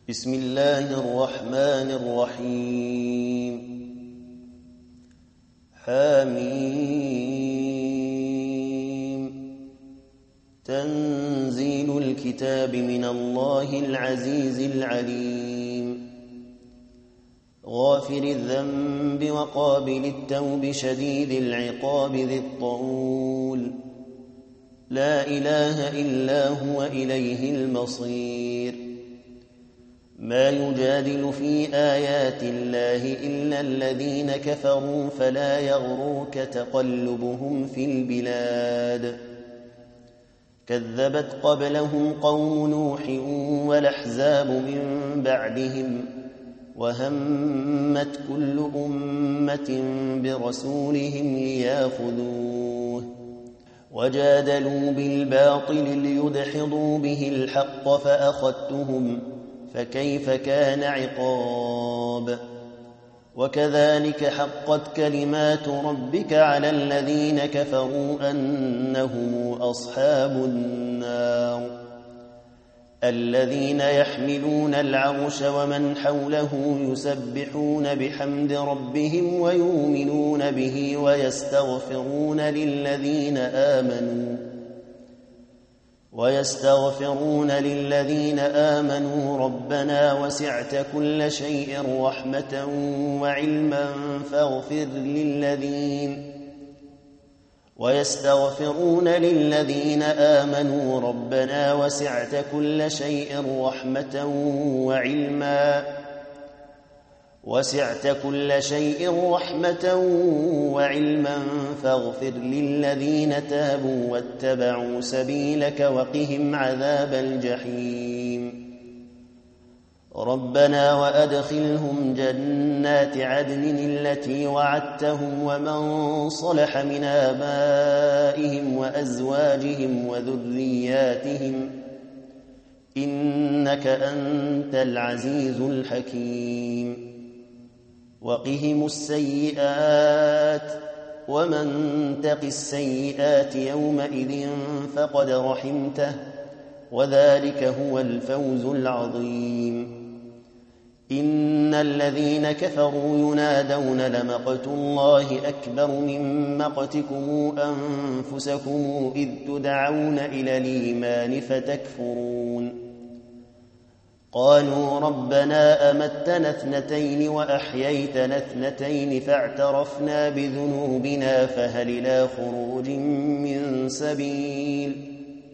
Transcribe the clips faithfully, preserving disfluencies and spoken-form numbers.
بسم الله الرحمن الرحيم. حميم. تنزيل الكتاب من الله العزيز العليم. غافر الذنب وقابل التوب شديد العقاب ذي الطول، لا إله إلا هو إليه المصير. ما يجادل في آيات الله إلا الذين كفروا فلا يغرك تقلبهم في البلاد. كذبت قبلهم قوم نوح والأحزاب من بعدهم، وهمت كل أمة برسولهم ليأخذوه، وجادلوا بالباطل ليدحضوا به الحق فأخذتهم، فكيف كان عقاب. وكذلك حقت كلمات ربك على الذين كفروا أنهم أصحاب النار. الذين يحملون العرش ومن حوله يسبحون بحمد ربهم ويؤمنون به ويستغفرون للذين آمنوا ويستغفرون للذين آمنوا ربنا وسعت كل شيء رحمة وعلما فاغفر للذين ويستغفرون للذين آمنوا ربنا وسعت كل شيء رحمة وعلما وسعت كل شيء رحمة وعلما فاغفر للذين تابوا واتبعوا سبيلك وقهم عذاب الجحيم. ربنا وأدخلهم جنات عدن التي وعدتهم ومن صلح من آبائهم وأزواجهم وذرياتهم إنك أنت العزيز الحكيم. وقهم السيئات ومن تق السيئات يومئذ فقد رحمته، وذلك هو الفوز العظيم. إن الذين كفروا ينادون لمقت الله أكبر من مقتكم أنفسكم إذ تدعون إلى الإيمان فتكفرون. قالوا ربنا أمتنا اثنتين وأحييتنا اثنتين فاعترفنا بذنوبنا فهل إلى خروج من سبيل.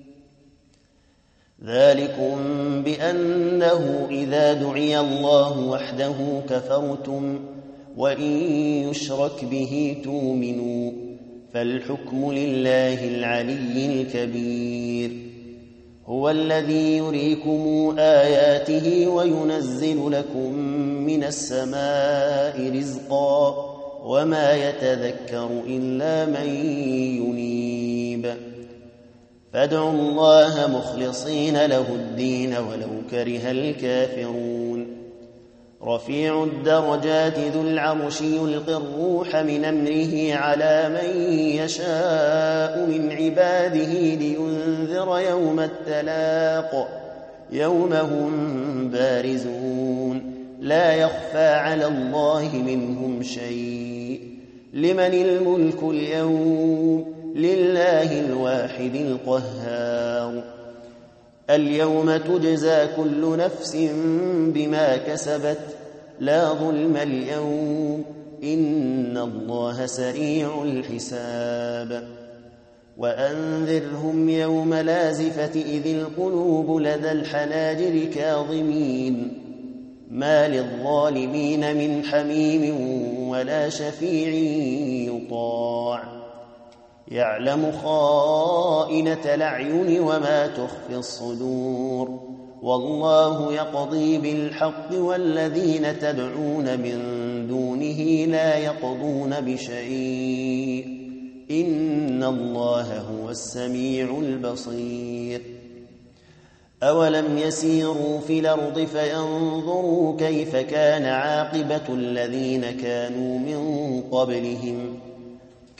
ذلكم بأنه إذا دعي الله وحده كفرتم وإن يشرك به تؤمنوا، فالحكم لله العلي الكبير. هو الذي يريكم آياته وينزل لكم من السماء رزقا وما يتذكر إلا من ينيب. فادعوا الله مخلصين له الدين ولو كره الكافرون. رفيع الدرجات ذو العرش يلقي الروح من أمره على من يشاء من عباده لينذر يوم التلاق، يوم هم بارزون لا يخفى على الله منهم شيء. لمن الملك اليوم؟ لله الواحد القهار. اليوم تجزى كل نفس بما كسبت لا ظلم اليوم إن الله سريع الحساب. وأنذرهم يوم لازفة إذ القلوب لدى الحناجر كاظمين، ما للظالمين من حميم ولا شفيع يطاع. يعلم خائنة الأعين وما تخفي الصدور، والله يقضي بالحق والذين تدعون من دونه لا يقضون بشيء إن الله هو السميع البصير. أولم يسيروا في الأرض فينظروا كيف كان عاقبة الذين كانوا من قبلهم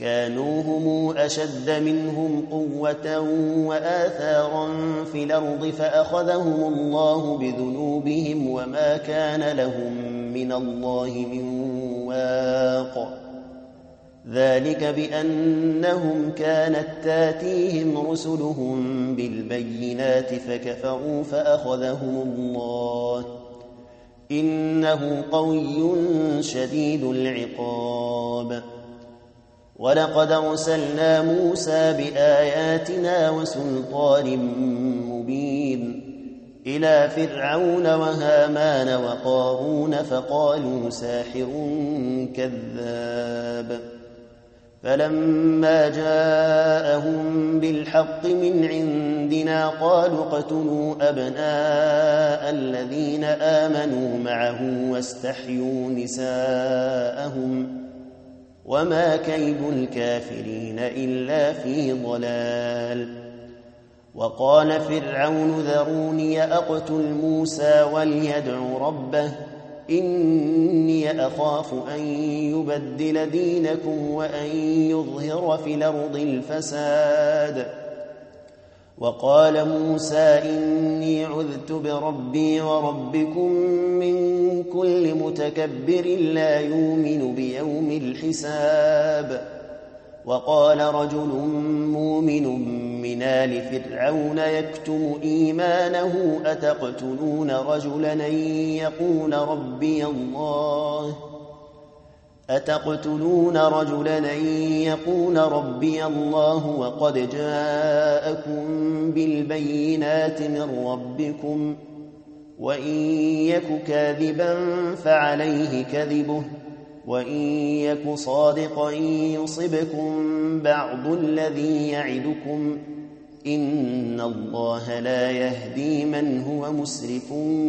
كانوا هم أشد منهم قوة وآثارا في الأرض فأخذهم الله بذنوبهم وما كان لهم من الله من واق ذلك بأنهم كانت تاتيهم رسلهم بالبينات فكفروا فأخذهم الله إنه قوي شديد العقاب ولقد أرسلنا موسى بآياتنا وسلطان مبين إلى فرعون وهامان وقارون فقالوا ساحر كذاب فلما جاءهم بالحق من عندنا قالوا اقتلوا أبناء الذين آمنوا معه واستحيوا نساءهم وما كيد الكافرين إلا في ضلال وقال فرعون ذروني أقتل موسى وليدع ربه إني أخاف أن يبدل دينكم وأن يظهر في الأرض الفساد وقال موسى إني عذت بربي وربكم من كل متكبر لا يؤمن بيوم الحساب وقال رجل مؤمن من آل فرعون يكتم إيمانه أتقتلون رجلا أن يقول ربي الله أتقتلون رجلا أن يقول ربي الله وقد جاءكم بالبينات من ربكم وإن يك كاذبا فعليه كذبه وإن يك صادقا يصبكم بعض الذي يعدكم إن الله لا يهدي من هو مسرف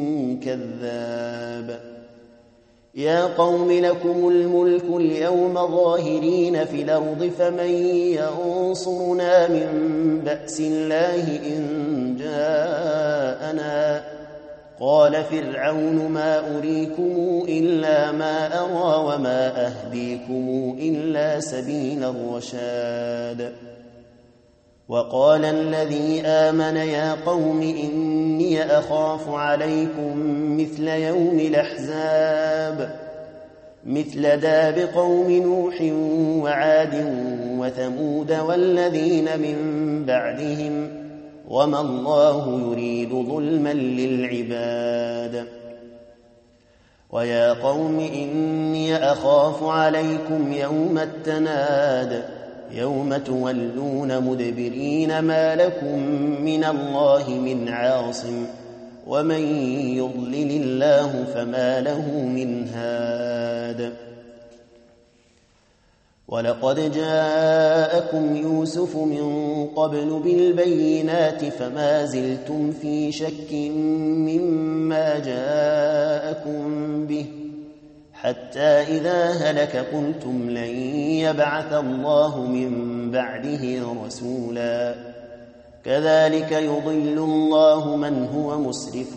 كذاب يا قوم لكم الملك اليوم ظاهرين في الأرض فمن ينصرنا من بأس الله إن جاءنا قال فرعون ما أريكم إلا ما أرى وما أهديكم إلا سبيل الرشاد وقال الذي آمن يا قوم إني أخاف عليكم مثل يوم الأحزاب مثل داب قوم نوح وعاد وثمود والذين من بعدهم وما الله يريد ظلما للعباد ويا قوم إني أخاف عليكم يوم التناد يوم تولون مدبرين ما لكم من الله من عاصم ومن يضلل الله فما له من هاد ولقد جاءكم يوسف من قبل بالبينات فما زلتم في شك مما جاءكم به حتى إذا هلك قلتم لن يبعث الله من بعده رسولا كذلك يضل الله من هو مسرف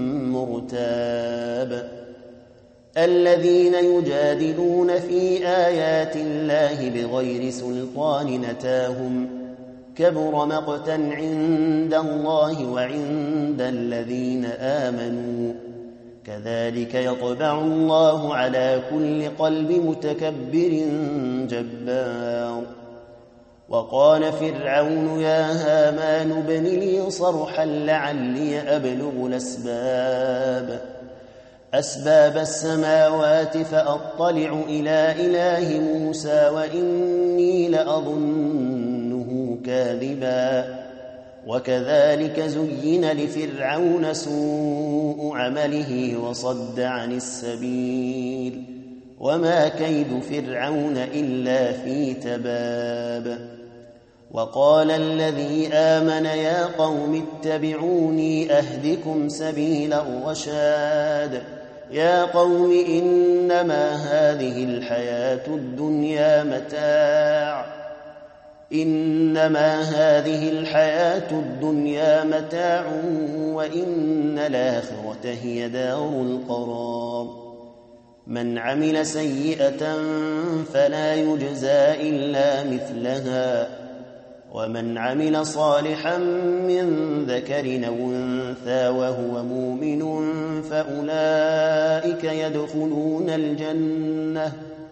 مرتاب الذين يجادلون في آيات الله بغير سلطان نتاهم كبر مقتا عند الله وعند الذين آمنوا كذلك يطبع الله على كل قلب متكبر جبار وقال فرعون يا هامان ابن لي صرحا لعلي أبلغ الأسباب أسباب السماوات فأطلع إلى إله موسى وإني لأظنه كاذبا وكذلك زين لفرعون سوء عمله وصد عن السبيل وما كيد فرعون إلا في تباب وقال الذي آمن يا قوم اتبعوني أهدكم سبيل الرشاد يا قوم إنما هذه الحياة الدنيا متاع إنما هذه الحياة الدنيا متاع وإن الآخرة هي دار القرار من عمل سيئة فلا يجزى إلا مثلها ومن عمل صالحا من ذكر أو أنثى وهو مؤمن فأولئك يدخلون الجنة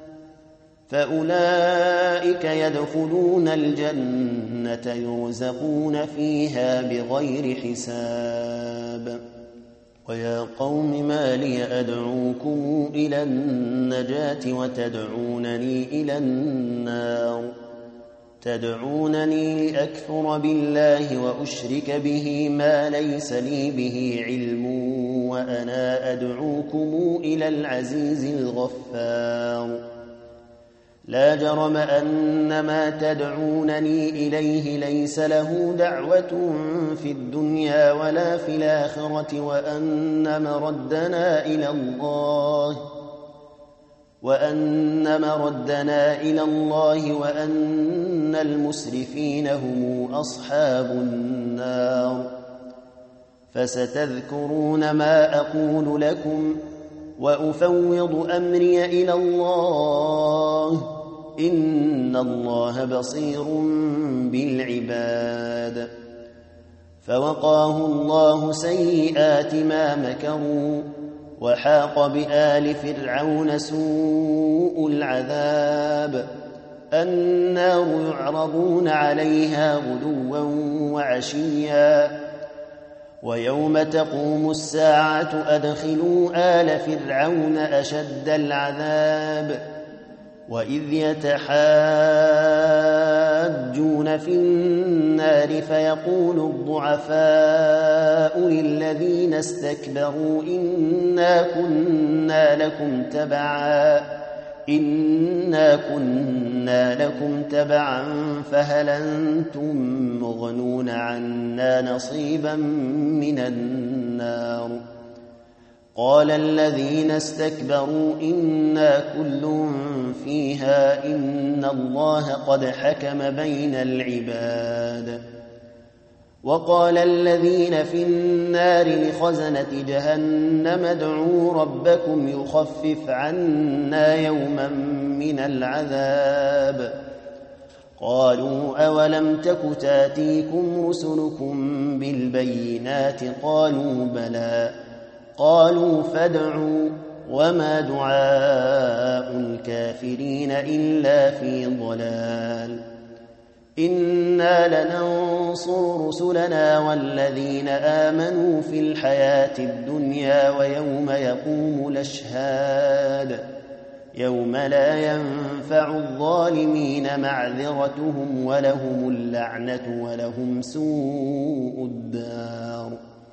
فأولئك يدخلون الجنة يرزقون فيها بغير حساب. ويا قوم ما لي أدعوكم إلى النجاة وتدعونني إلى النار تدعونني لأكفر بالله وأشرك به ما ليس لي به علم وأنا أدعوكم إلى العزيز الغفار. لا جرم أن ما تدعونني إليه ليس له دعوة في الدنيا ولا في الآخرة وأن مردنا إلى الله وأن مردنا إلى الله وأن المسرفين هم أصحاب النار. فستذكرون ما أقول لكم وأفوض أمري إلى الله إن الله بصير بالعباد. فوقاه الله سيئات ما مكروا وحاق بآل فرعون سوء العذاب. النار يعرضون عليها غدوا وعشيا ويوم تقوم الساعة أدخلوا آل فرعون أشد العذاب. وإذ يتحاجون في النار فيقول الضعفاء للذين استكبروا إنا كنا لكم تبعا إنا كنا لكم تبعا فهل أنتم مغنون عنا نصيبا من النار. قال الذين استكبروا إنا كل فيها إن الله قد حكم بين العباد. وقال الذين في النار لخزنة جهنم ادعوا ربكم يخفف عنا يوما من العذاب. قالوا أولم تك تاتيكم رسلكم بالبينات قالوا بلى قالوا فادعوا وما دعاء الكافرين إلا في ضلال. إنا لننصر رسلنا والذين آمنوا في الحياة الدنيا ويوم يقوم الأشهاد يوم لا ينفع الظالمين معذرتهم ولهم اللعنة ولهم سوء الدار.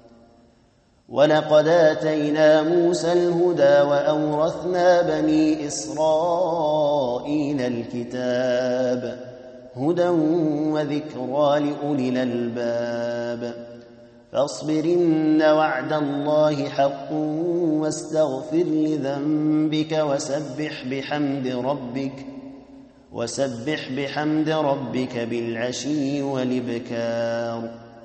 ولقد آتينا موسى الهدى وأورثنا بني إسرائيل الكتاب هدى وذكرى لأولي الألباب. فاصبر إن وعد الله حق واستغفر لذنبك وسبح بحمد ربك وسبح بحمد ربك بالعشي والإبكار.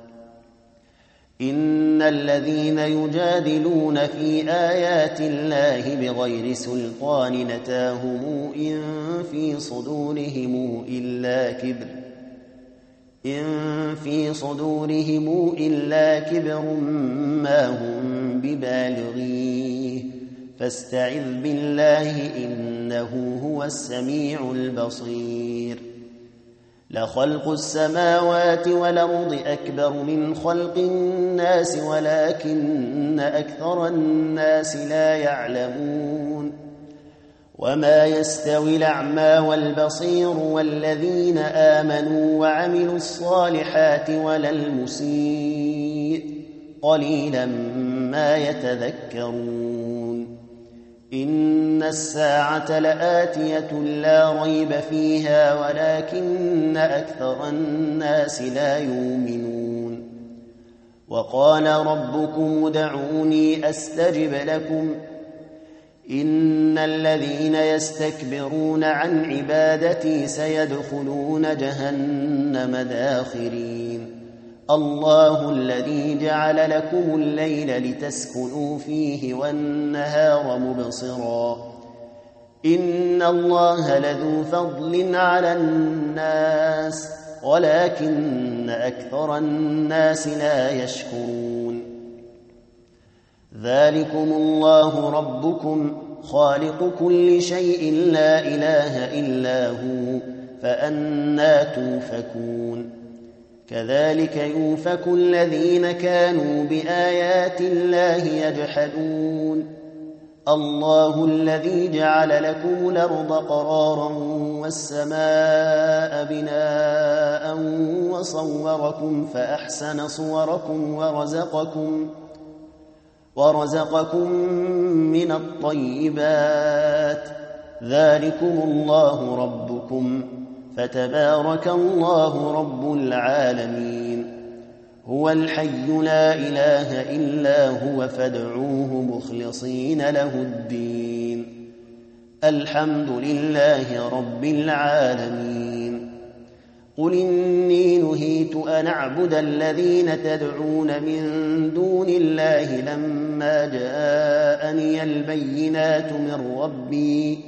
إن الذين يجادلون في آيات الله بغير سلطان نتاهم إن في صدورهم إلا كبر إن في صدورهم إلا كبر ما هم ببالغيه فاستعذ بالله إنه هو السميع البصير. لخلق السماوات والأرض أكبر من خلق الناس ولكن أكثر الناس لا يعلمون. وما يستوي الأعمى والبصير والذين آمنوا وعملوا الصالحات ولا المسيء قليلا ما يتذكرون. إن الساعة لآتية لا ريب فيها ولكن أكثر الناس لا يؤمنون. وقال ربكم ادعوني أستجب لكم إن الذين يستكبرون عن عبادتي سيدخلون جهنم داخرين. الله الذي جعل لكم الليل لتسكنوا فيه والنهار مبصرا إن الله لذو فضل على الناس ولكن أكثر الناس لا يشكرون. ذلكم الله ربكم خالق كل شيء لا إله إلا هو فأنى توفكون. كذلك يؤفك الذين كانوا بآيات الله يجحدون. الله الذي جعل لكم الأرض قرارا والسماء بناء وصوركم فأحسن صوركم ورزقكم ورزقكم من الطيبات. ذلكم الله ربكم فتبارك الله رب العالمين. هو الحي لا إله إلا هو فادعوه مخلصين له الدين. الحمد لله رب العالمين. قل إني نهيت أن أعبد الذين تدعون من دون الله لما جاءني البينات من ربي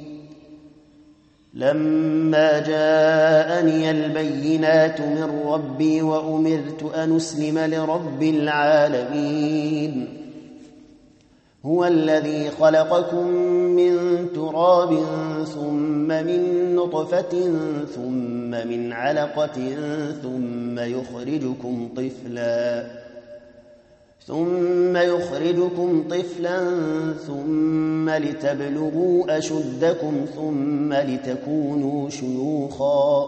لما جاءني البينات من ربي وأمرت أن أسلم لرب العالمين. هو الذي خلقكم من تراب ثم من نطفة ثم من علقة ثم يخرجكم طفلا ثم يخرجكم طفلا ثم لتبلغوا أشدكم ثم لتكونوا شيوخا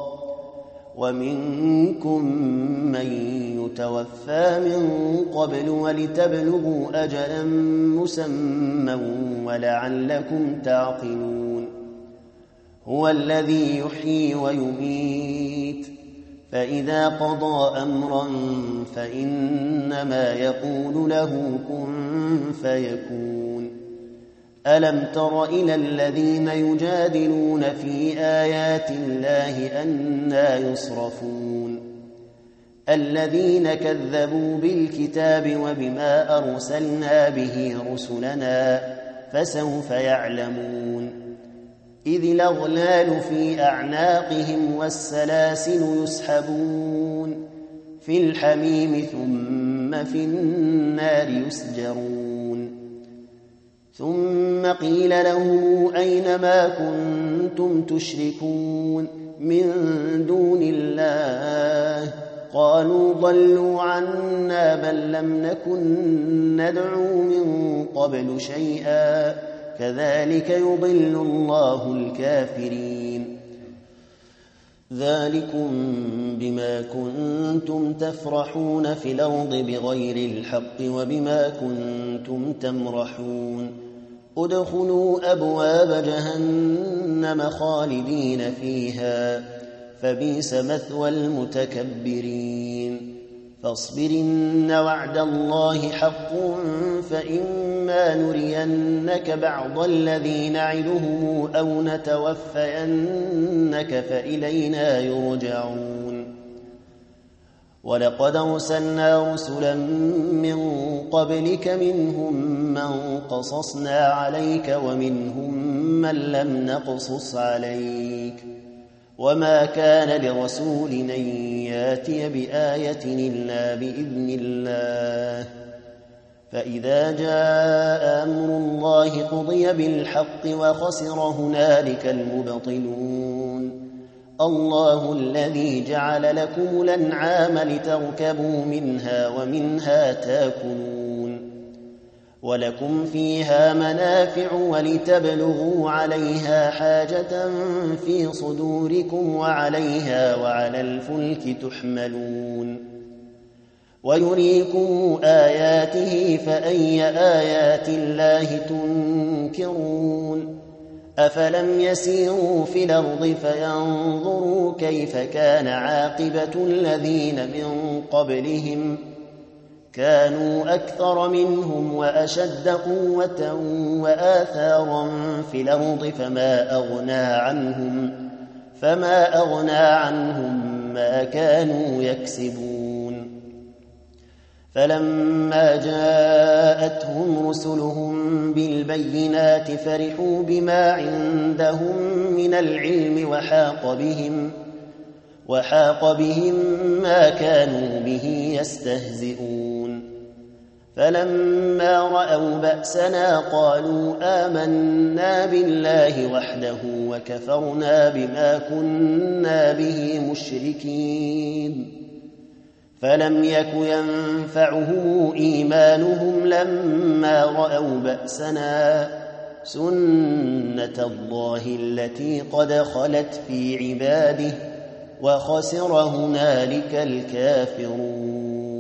ومنكم من يتوفى من قبل ولتبلغوا أجلا مسمى ولعلكم تعقلون. هو الذي يحيي ويميت فإذا قضى أمرا فإنما يقول له كن فيكون. ألم تر إلى الذين يجادلون في آيات الله أنى يصرفون. الذين كذبوا بالكتاب وبما أرسلنا به رسلنا فسوف يعلمون. إذ الأغلال في أعناقهم والسلاسل يسحبون في الحميم ثم في النار يسجرون. ثم قيل لهم أين ما كنتم تشركون من دون الله قالوا ضلوا عنا بل لم نكن ندعو من قبل شيئا كذلك يضل الله الكافرين. ذلكم بما كنتم تفرحون في الأرض بغير الحق وبما كنتم تمرحون. ادخلوا أبواب جهنم خالدين فيها فبئس مثوى المتكبرين. فاصبر إن وعد الله حق فإما نرينك بعض الذي نعدهم أو نتوفينك فإلينا يرجعون. ولقد أرسلنا رسلا من قبلك منهم من قصصنا عليك ومنهم من لم نقصص عليك وما كان لرسول أن ياتي بآية إلا بإذن الله. فإذا جاء أمر الله قضي بالحق وخسر هنالك المبطلون. الله الذي جعل لكم الأنعام لتركبوا منها ومنها تاكلون ولكم فيها منافع ولتبلغوا عليها حاجة في صدوركم وعليها وعلى الفلك تحملون. ويريكم آياته فأي آيات الله تنكرون. أفلم يسيروا في الأرض فينظروا كيف كان عاقبة الذين من قبلهم كانوا أكثر منهم وأشد قوة وآثارا في الأرض فما أغنى عنهم فما أغنى عنهم ما كانوا يكسبون. فلما جاءتهم رسلهم بالبينات فرحوا بما عندهم من العلم وحاق بهم وحاق بهم ما كانوا به يستهزئون فلما رأوا بأسنا قالوا آمنا بالله وحده وكفرنا بما كنا به مشركين فلم يك ينفعهم إيمانهم لما رأوا بأسنا سنة الله التي قد خلت في عباده وخسر هنالك الكافرون.